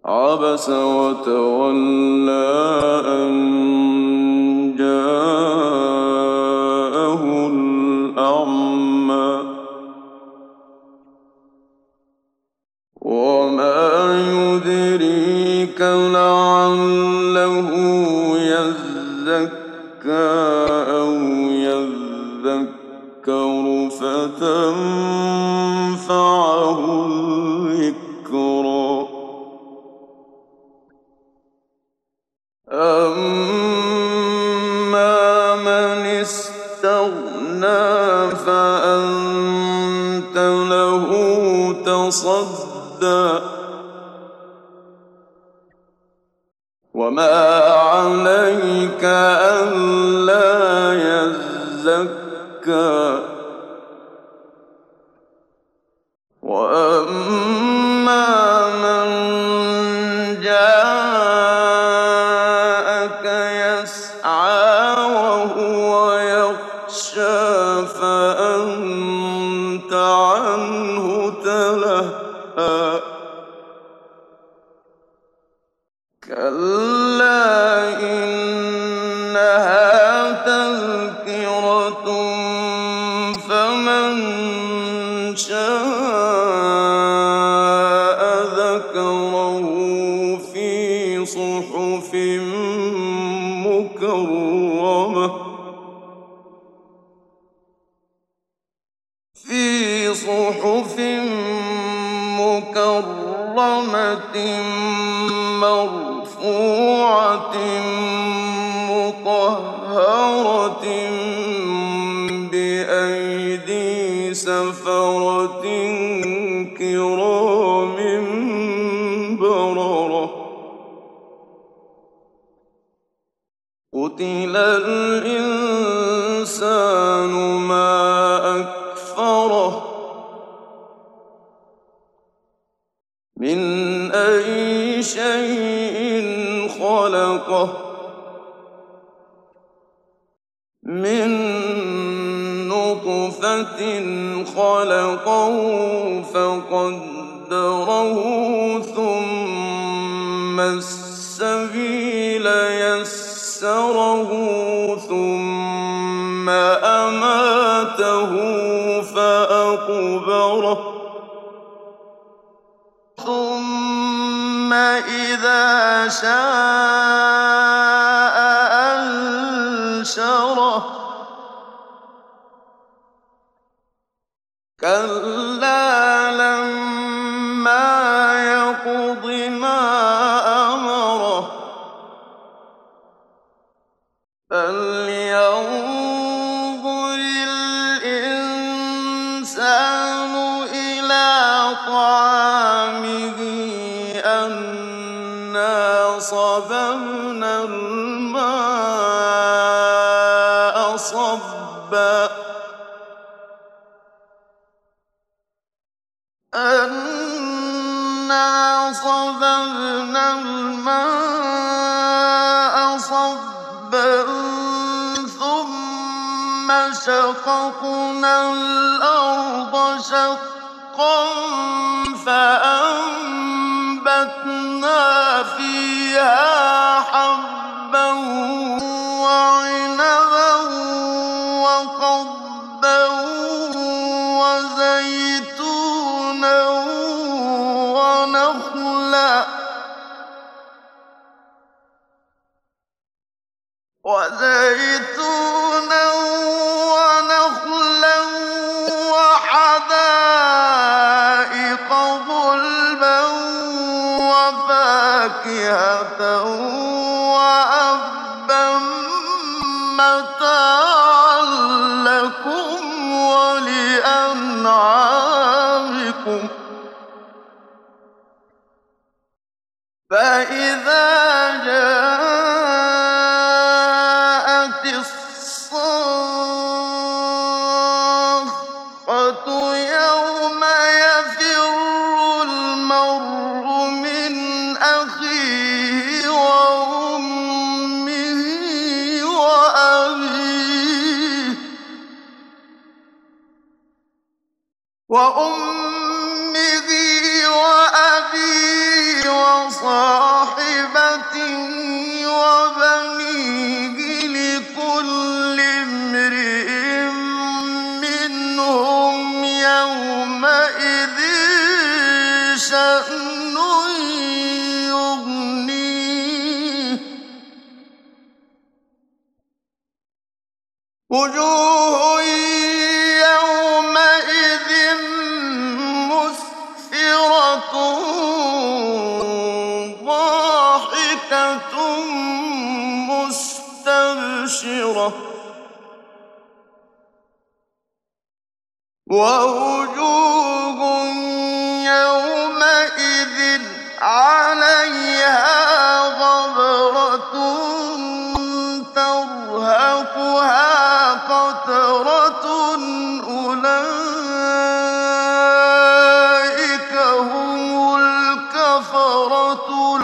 عبس وتولى أن جاءه الأعمى وما يدريك لعله يزكى أو يذكر فتنفعه الذكرى أما من استغنى فأنت له تصدى وما عليك ألا يزكى وأما من جاءك يسعى وهو يخشى فأنت عنه تلهى كلا إنها تذكرة فمن شاء ذكره في صحف مكرمة مرفوعة مطهرة بأيدي سفرة كرام بررة قتل الإنسان ما أكفره من أي شيء خلقه من نطفة خلقه فقدره ثم السبيل يسره ثم أماته فأقبره ثم إذا شاء أنشره كلا لما يقض ما أمره فلينظر الإنسان إلى طعامه أنا صببنا الماء صبا أنا صببنا الماء صبا ثم شققنا الأرض شقا فأنبتنا فيها حبا وعنبا وقضبا وزيتونا ونخلا وحدائق غلبا وفاكهة وأبا متاعا لكم ولأنعامكم فإذا جاءت الصاخة يوم يفر المرء من أخيه وأمه وأبيه وصاحبته شَأْنٌ يُغْنِيهِ وُجُوهٌ يَوْمَئِذٍ مُّسْفِرَةٌ ضَاحِكَةٌ مُّسْتَبْشِرَةٌ وَوُجُوهٌ يَوْمَئِذٍ عَلَيْهَا غَبَرَةٌ تَرْهَقُهَا قَتَرَةٌ أُولَٰئِكَ هُمُ الْكَفَرَةُ